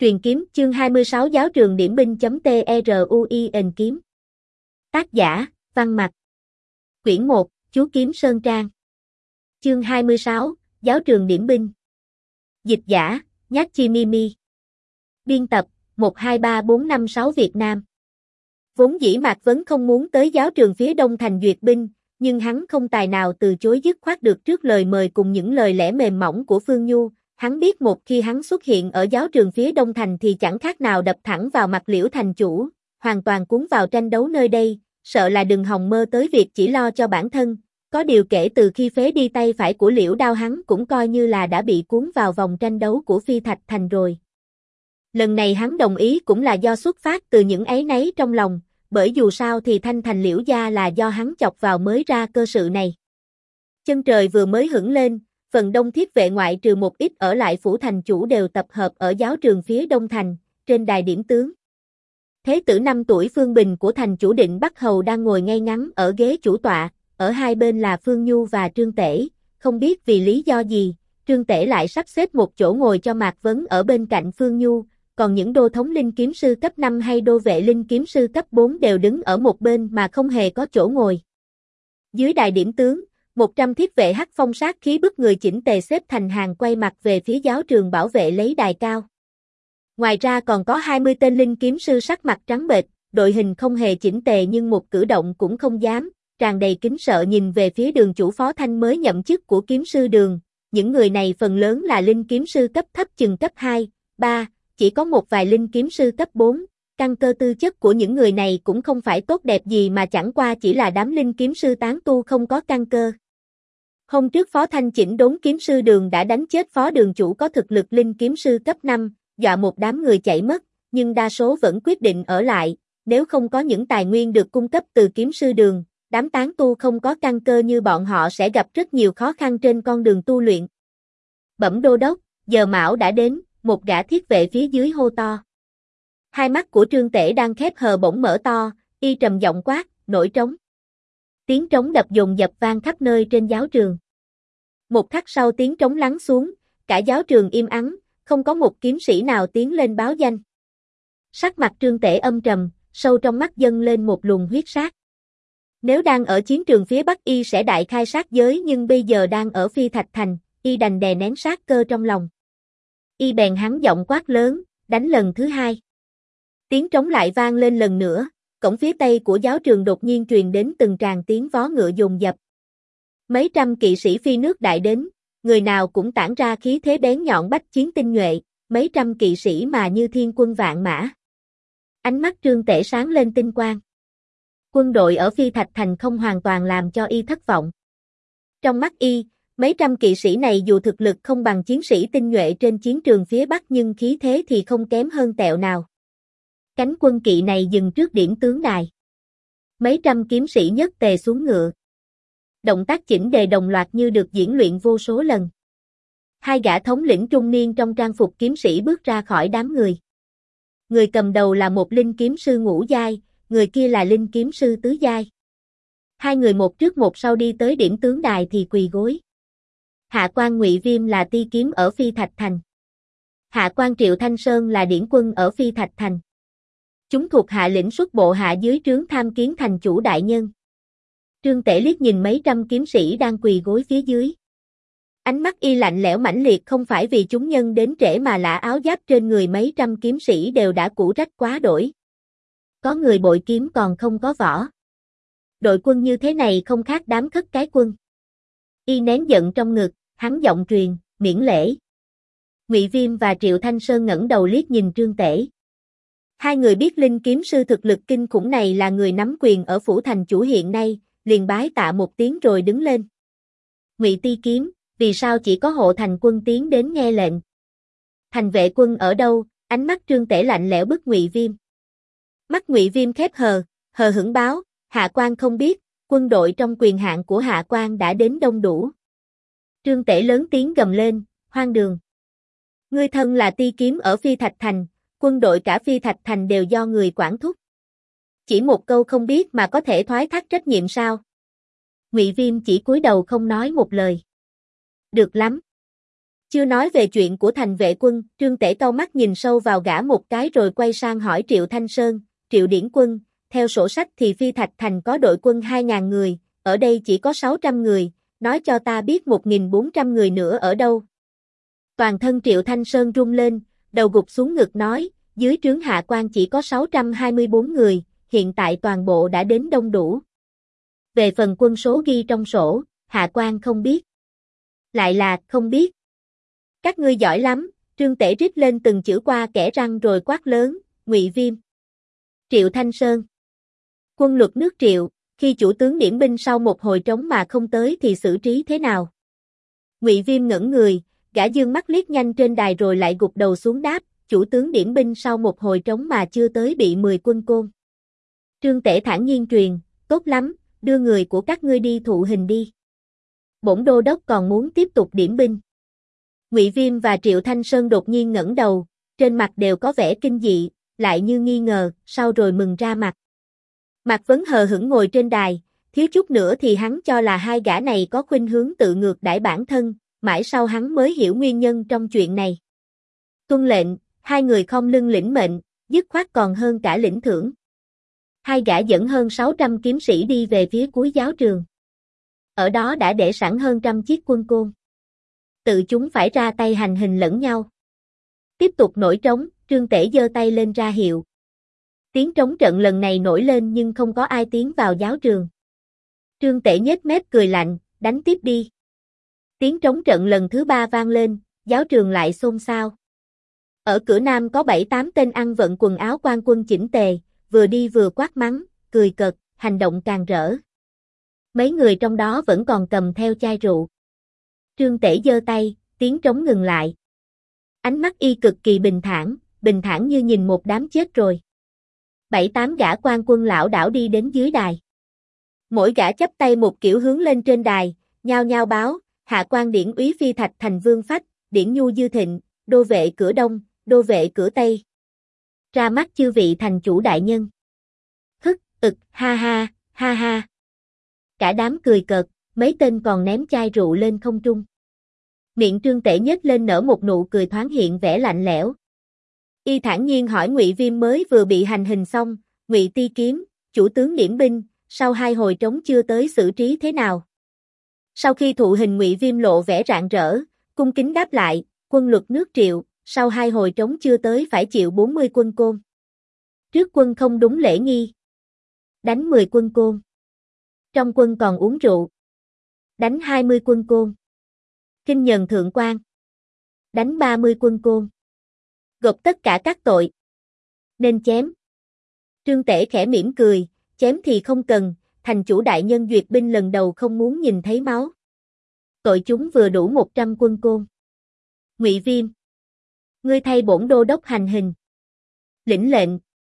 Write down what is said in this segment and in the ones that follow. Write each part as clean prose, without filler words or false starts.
Truyền kiếm chương 26 giáo trường điểm binh.truin kiếm. Tác giả, Văn Mặc. Quyển 1, Chú Kiếm Sơn Trang. Chương 26, giáo trường điểm binh. Dịch giả, Nhát Chi Mimi. Biên tập, 123456 Việt Nam. Vốn dĩ Mạc Vấn không muốn tới giáo trường phía đông thành duyệt binh, nhưng hắn không tài nào từ chối dứt khoát được trước lời mời cùng những lời lẽ mềm mỏng của Phương Nhu. Hắn biết một khi hắn xuất hiện ở giáo trường phía đông thành thì chẳng khác nào đập thẳng vào mặt Liễu thành chủ, hoàn toàn cuốn vào tranh đấu nơi đây, sợ là đừng hòng mơ tới việc chỉ lo cho bản thân. Có điều kể từ khi phế đi tay phải của Liễu Đao hắn cũng coi như là đã bị cuốn vào vòng tranh đấu của Phi Thạch Thành rồi. Lần này hắn đồng ý cũng là do xuất phát từ những áy náy trong lòng, bởi dù sao thì Thanh Thành Liễu gia là do hắn chọc vào mới ra cơ sự này. Chân trời vừa mới hửng lên, phần đông thiết vệ ngoại trừ một ít ở lại phủ thành chủ đều tập hợp ở giáo trường phía đông thành, trên đài điểm tướng. Thế tử 5 tuổi Phương Bình của thành chủ Định Bắc Hầu đang ngồi ngay ngắn ở ghế chủ tọa, ở hai bên là Phương Nhu và Trương Tể, không biết vì lý do gì, Trương Tể lại sắp xếp một chỗ ngồi cho Mạc Vấn ở bên cạnh Phương Nhu, còn những đô thống linh kiếm sư cấp 5 hay đô vệ linh kiếm sư cấp 4 đều đứng ở một bên mà không hề có chỗ ngồi. Dưới đài điểm tướng, 100 thiết vệ hắc phong sát khí bức người chỉnh tề xếp thành hàng quay mặt về phía giáo trường bảo vệ lấy đài cao. Ngoài ra còn có 20 tên linh kiếm sư sắc mặt trắng bệch, đội hình không hề chỉnh tề nhưng một cử động cũng không dám, tràn đầy kính sợ nhìn về phía Đường chủ Phó Thanh mới nhậm chức của kiếm sư Đường. Những người này phần lớn là linh kiếm sư cấp thấp chừng cấp 2, 3, chỉ có một vài linh kiếm sư cấp 4. Căn cơ tư chất của những người này cũng không phải tốt đẹp gì mà chẳng qua chỉ là đám linh kiếm sư tán tu không có căn cơ. Hôm trước Phó Thanh chỉnh đốn kiếm sư Đường đã đánh chết phó đường chủ có thực lực linh kiếm sư cấp 5, dọa một đám người chạy mất, nhưng đa số vẫn quyết định ở lại, nếu không có những tài nguyên được cung cấp từ kiếm sư Đường, đám tán tu không có căn cơ như bọn họ sẽ gặp rất nhiều khó khăn trên con đường tu luyện. Bẩm đô đốc, giờ mão đã đến, một gã thiết vệ phía dưới hô to. Hai mắt của Trương Tể đang khép hờ bỗng mở to, y trầm giọng quát, nổi trống. Tiếng trống đập dồn dập vang khắp nơi trên giáo trường. Một khắc sau tiếng trống lắng xuống, cả giáo trường im ắng, không có một kiếm sĩ nào tiến lên báo danh. Sắc mặt Trương Tể âm trầm, sâu trong mắt dâng lên một luồng huyết sát. Nếu đang ở chiến trường phía Bắc y sẽ đại khai sát giới nhưng bây giờ đang ở Phi Thạch Thành, y đành đè nén sát cơ trong lòng. Y bèn hắn giọng quát lớn, đánh lần thứ hai. Tiếng trống lại vang lên lần nữa, cổng phía tây của giáo trường đột nhiên truyền đến từng tràng tiếng vó ngựa dồn dập. Mấy trăm kỵ sĩ phi nước đại đến, người nào cũng tản ra khí thế bén nhọn bách chiến tinh nhuệ, mấy trăm kỵ sĩ mà như thiên quân vạn mã. Ánh mắt Trương Tể sáng lên tinh quang. Quân đội ở Phi Thạch Thành không hoàn toàn làm cho y thất vọng. Trong mắt y, mấy trăm kỵ sĩ này dù thực lực không bằng chiến sĩ tinh nhuệ trên chiến trường phía Bắc nhưng khí thế thì không kém hơn tẹo nào. Cánh quân kỵ này dừng trước điểm tướng đài. Mấy trăm kiếm sĩ nhất tề xuống ngựa. Động tác chỉnh đề đồng loạt như được diễn luyện vô số lần. Hai gã thống lĩnh trung niên trong trang phục kiếm sĩ bước ra khỏi đám người. Người cầm đầu là một linh kiếm sư ngũ giai, người kia là linh kiếm sư tứ giai. Hai người một trước một sau đi tới điểm tướng đài thì quỳ gối. Hạ quan Ngụy Viêm là ti kiếm ở Phi Thạch Thành. Hạ quan Triệu Thanh Sơn là điển quân ở Phi Thạch Thành. Chúng thuộc hạ lĩnh xuất bộ hạ dưới trướng tham kiến thành chủ đại nhân. Trương Tể liếc nhìn mấy trăm kiếm sĩ đang quỳ gối phía dưới. Ánh mắt y lạnh lẽo mãnh liệt không phải vì chúng nhân đến trễ mà là áo giáp trên người mấy trăm kiếm sĩ đều đã cũ rách quá đổi. Có người bội kiếm còn không có vỏ. Đội quân như thế này không khác đám khất cái quân. Y nén giận trong ngực, hắn giọng truyền, miễn lễ. Ngụy Viêm và Triệu Thanh Sơn ngẩng đầu liếc nhìn Trương Tể. Hai người biết linh kiếm sư thực lực kinh khủng này là người nắm quyền ở phủ thành chủ hiện nay, liền bái tạ một tiếng rồi đứng lên. Ngụy ti kiếm, vì sao chỉ có hộ thành quân tiến đến nghe lệnh? Thành vệ quân ở đâu? Ánh mắt Trương Tể lạnh lẽo bức Ngụy Viêm. Mắt Ngụy Viêm khép hờ hững báo, hạ quan không biết, quân đội trong quyền hạn của hạ quan đã đến đông đủ. Trương Tể lớn tiếng gầm lên, hoang đường. Ngươi thân là ti kiếm ở Phi Thạch Thành, quân đội cả Phi Thạch Thành đều do người quản thúc. Chỉ một câu không biết mà có thể thoái thác trách nhiệm sao? Ngụy Viêm chỉ cúi đầu không nói một lời. Được lắm. Chưa nói về chuyện của thành vệ quân, Trương Tể cau mắt nhìn sâu vào gã một cái rồi quay sang hỏi Triệu Thanh Sơn, Triệu Điển Quân, theo sổ sách thì Phi Thạch Thành có đội quân 2.000 người, ở đây chỉ có 600 người, nói cho ta biết 1.400 người nữa ở đâu. Toàn thân Triệu Thanh Sơn rung lên, đầu gục xuống ngực nói, dưới trướng hạ quan chỉ có 624 người, hiện tại toàn bộ đã đến đông đủ. Về phần quân số ghi trong sổ, hạ quan không biết. Lại là không biết. Các ngươi giỏi lắm, Trương Tể rít lên từng chữ qua kẽ răng rồi quát lớn, Ngụy Viêm. Triệu Thanh Sơn. Quân luật nước Triệu, khi chủ tướng điểm binh sau một hồi trống mà không tới thì xử trí thế nào? Ngụy Viêm ngẩn người, gã dương mắt liếc nhanh trên đài rồi lại gục đầu xuống đáp, chủ tướng điểm binh sau một hồi trống mà chưa tới bị 10 quân côn. Trương Tể thản nhiên truyền, tốt lắm, đưa người của các ngươi đi thụ hình đi. Bổn đô đốc còn muốn tiếp tục điểm binh. Ngụy Viêm và Triệu Thanh Sơn đột nhiên ngẩng đầu, trên mặt đều có vẻ kinh dị, lại như nghi ngờ, sau rồi mừng ra mặt. Mạc Vấn hờ hững ngồi trên đài, thiếu chút nữa thì hắn cho là hai gã này có khuynh hướng tự ngược đãi bản thân, mãi sau hắn mới hiểu nguyên nhân trong chuyện này. Tuân lệnh, hai người khom lưng lĩnh mệnh, dứt khoát còn hơn cả lĩnh thưởng. Hai gã dẫn hơn 600 kiếm sĩ đi về phía cuối giáo trường. Ở đó đã để sẵn hơn 100 chiếc quân côn. Tự chúng phải ra tay hành hình lẫn nhau. Tiếp tục nổi trống, Trương Tể giơ tay lên ra hiệu. Tiếng trống trận lần này nổi lên nhưng không có ai tiến vào giáo trường. Trương Tể nhếch mép cười lạnh, đánh tiếp đi. Tiếng trống trận lần thứ 3 vang lên, giáo trường lại xôn xao. Ở cửa nam có 7-8 tên ăn vận quần áo quan quân chỉnh tề, vừa đi vừa quát mắng, cười cợt, hành động càng rỡ. Mấy người trong đó vẫn còn cầm theo chai rượu. Trương Tể giơ tay, tiếng trống ngừng lại. Ánh mắt y cực kỳ bình thản như nhìn một đám chết rồi. 7-8 gã quan quân lão đảo đi đến dưới đài. Mỗi gã chắp tay một kiểu hướng lên trên đài, nhao nhao báo, hạ quan Điển úy Phi Thạch Thành Vương Phách, Điển Nhu Dư Thịnh, đô vệ cửa đông, đô vệ cửa tây. Ra mắt chư vị thành chủ đại nhân. Ha ha, ha ha. Cả đám cười cợt, mấy tên còn ném chai rượu lên không trung. Miệng Trương Tể nhếch lên nở một nụ cười thoáng hiện vẻ lạnh lẽo. Y thản nhiên hỏi Ngụy Viêm mới vừa bị hành hình xong, Ngụy Ti Kiếm, chủ tướng điểm binh, sau 2 hồi trống chưa tới xử trí thế nào? Sau khi thụ hình Ngụy Viêm lộ vẻ rạng rỡ, cung kính đáp lại, quân luật nước Triệu, sau 2 hồi trống chưa tới phải chịu 40 quân côn. Trước quân không đúng lễ nghi. Đánh 10 quân côn. Trong quân còn uống rượu. Đánh 20 quân côn. Kinh nhần thượng quan. Đánh 30 quân côn. Gộp tất cả các tội. Nên chém. Trương Tể khẽ mỉm cười, chém thì không cần, thành chủ đại nhân duyệt binh lần đầu không muốn nhìn thấy máu. Tội chúng vừa đủ 100 quân côn. Ngụy Viêm. Ngươi thay bổn đô đốc hành hình. Lĩnh lệnh.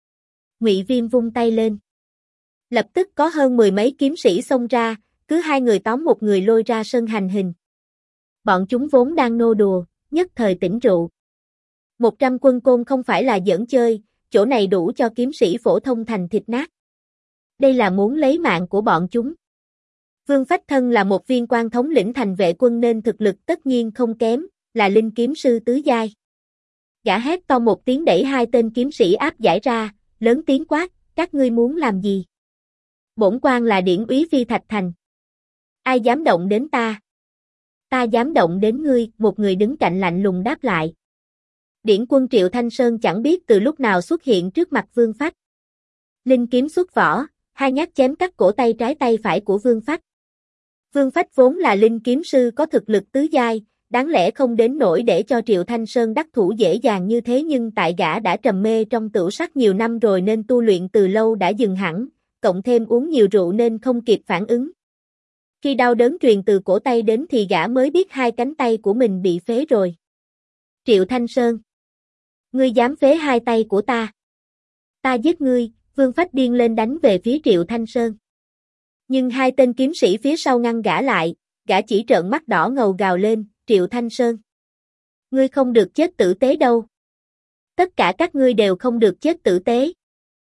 Ngụy Viêm vung tay lên. Lập tức có hơn 10 mấy kiếm sĩ xông ra, cứ 2 người tóm một người lôi ra sân hành hình. Bọn chúng vốn đang nô đùa, nhất thời tỉnh rượu. 100 quân côn không phải là giỡn chơi, chỗ này đủ cho kiếm sĩ phổ thông thành thịt nát. Đây là muốn lấy mạng của bọn chúng. Vương Phách Thân là một viên quan thống lĩnh thành vệ quân nên thực lực tất nhiên không kém, là linh kiếm sư tứ giai. Gã hét to một tiếng đẩy 2 tên kiếm sĩ áp giải ra, lớn tiếng quát, các ngươi muốn làm gì? Bổn quan là Điển úy Phi Thạch Thành. Ai dám động đến ta? Ta dám động đến ngươi, một người đứng cạnh lạnh lùng đáp lại. Điển quân Triệu Thanh Sơn chẳng biết từ lúc nào xuất hiện trước mặt Vương Phách. Linh kiếm xuất vỏ, 2 nhát chém cắt cổ tay trái tay phải của Vương Phách. Vương Phách vốn là linh kiếm sư có thực lực tứ giai, đáng lẽ không đến nỗi để cho Triệu Thanh Sơn đắc thủ dễ dàng như thế nhưng tại gã đã trầm mê trong tửu sắc nhiều năm rồi nên tu luyện từ lâu đã dừng hẳn, cộng thêm uống nhiều rượu nên không kịp phản ứng. Khi đau đớn truyền từ cổ tay đến thì gã mới biết 2 cánh tay của mình bị phế rồi. Triệu Thanh Sơn. Ngươi dám phế 2 tay của ta. Ta giết ngươi, Vương Phách điên lên đánh về phía Triệu Thanh Sơn. Nhưng 2 tên kiếm sĩ phía sau ngăn gã lại, gã chỉ trợn mắt đỏ ngầu gào lên, Triệu Thanh Sơn. Ngươi không được chết tử tế đâu. Tất cả các ngươi đều không được chết tử tế.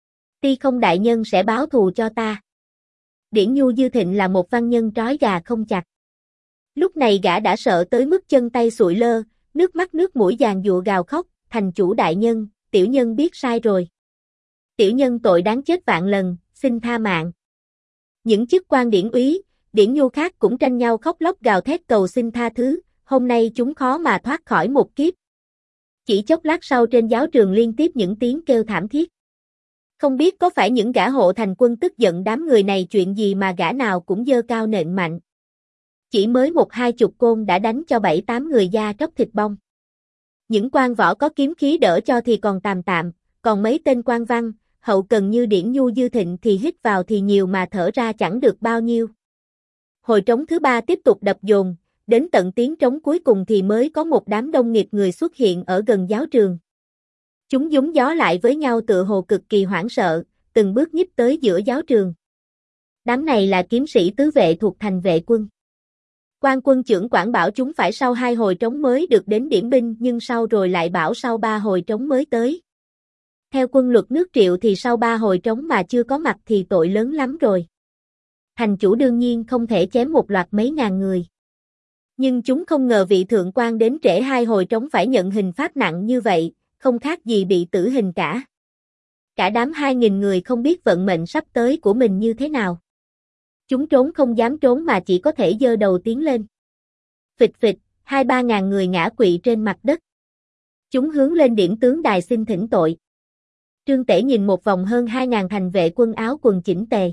Ti Không đại nhân sẽ báo thù cho ta. Điển Nhu Dư Thịnh là một văn nhân trói gà không chặt. Lúc này gã đã sợ tới mức chân tay sụi lơ, nước mắt nước mũi giàn giụa gào khóc, thành chủ đại nhân, tiểu nhân biết sai rồi. Tiểu nhân tội đáng chết vạn lần, xin tha mạng. Những chức quan điển úy, điển nhu khác cũng tranh nhau khóc lóc gào thét cầu xin tha thứ, hôm nay chúng khó mà thoát khỏi một kiếp. Chỉ chốc lát sau trên giáo trường liên tiếp những tiếng kêu thảm thiết. Không biết có phải những gã hộ thành quân tức giận đám người này chuyện gì mà gã nào cũng giơ cao nện mạnh. Chỉ mới 1-20 côn đã đánh cho 7-8 người da tróc thịt bong. Những quan võ có kiếm khí đỡ cho thì còn tạm tạm, còn mấy tên quan văn, hậu cần như Điển Nhu Dư Thịnh thì hít vào thì nhiều mà thở ra chẳng được bao nhiêu. Hồi trống thứ 3 tiếp tục đập dồn, đến tận tiếng trống cuối cùng thì mới có một đám đông nghịt người xuất hiện ở gần giáo trường. Chúng giúng gió lại với nhau tựa hồ cực kỳ hoảng sợ, từng bước nhích tới giữa giáo trường. Đám này là kiếm sĩ tứ vệ thuộc thành vệ quân. Quan quân chưởng quản bảo chúng phải sau 2 hồi trống mới được đến điểm binh nhưng sau rồi lại bảo sau 3 hồi trống mới tới. Theo quân luật nước Triệu thì sau 3 hồi trống mà chưa có mặt thì tội lớn lắm rồi. Thành chủ đương nhiên không thể chém một loạt mấy ngàn người. Nhưng chúng không ngờ vị thượng quan đến trễ 2 hồi trống phải nhận hình phạt nặng như vậy, không khác gì bị tử hình cả. Cả đám 2.000 người không biết vận mệnh sắp tới của mình như thế nào. Chúng trốn không dám trốn mà chỉ có thể giơ đầu tiến lên. Phịch phịch, 2-3 ngàn người ngã quỵ trên mặt đất. Chúng hướng lên điểm tướng đài xin thỉnh tội. Trương Tể nhìn một vòng hơn 2.000 thành vệ quân áo quần chỉnh tề.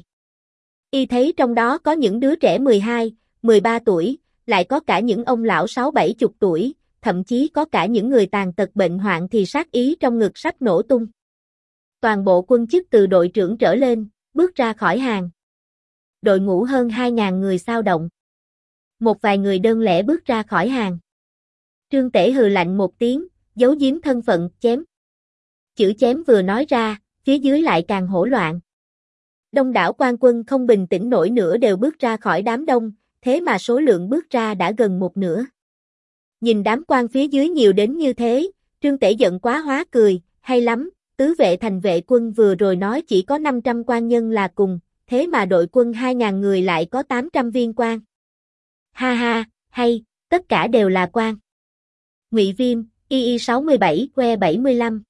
Y thấy trong đó có những đứa trẻ 12, 13 tuổi, lại có cả những ông lão 60-70 tuổi, thậm chí có cả những người tàn tật bệnh hoạn thì sát ý trong ngực sắp nổ tung. Toàn bộ quân chức từ đội trưởng trở lên, bước ra khỏi hàng. Đội ngũ hơn 2.000 người xao động. Một vài người đơn lẻ bước ra khỏi hàng. Trương Tể hừ lạnh một tiếng, giấu giếm thân phận, chém. Chữ chém vừa nói ra, phía dưới lại càng hỗn loạn. Đông đảo quan quân không bình tĩnh nổi nữa đều bước ra khỏi đám đông, thế mà số lượng bước ra đã gần một nửa. Nhìn đám quan phía dưới nhiều đến như thế, Trương Tể giận quá hóa cười, hay lắm, tứ vệ thành vệ quân vừa rồi nói chỉ có 500 quan nhân là cùng, thế mà đội quân 2.000 người lại có 800 viên quan. Ha ha, hay, tất cả đều là quan. Ngụy Viêm, II 67, que 75.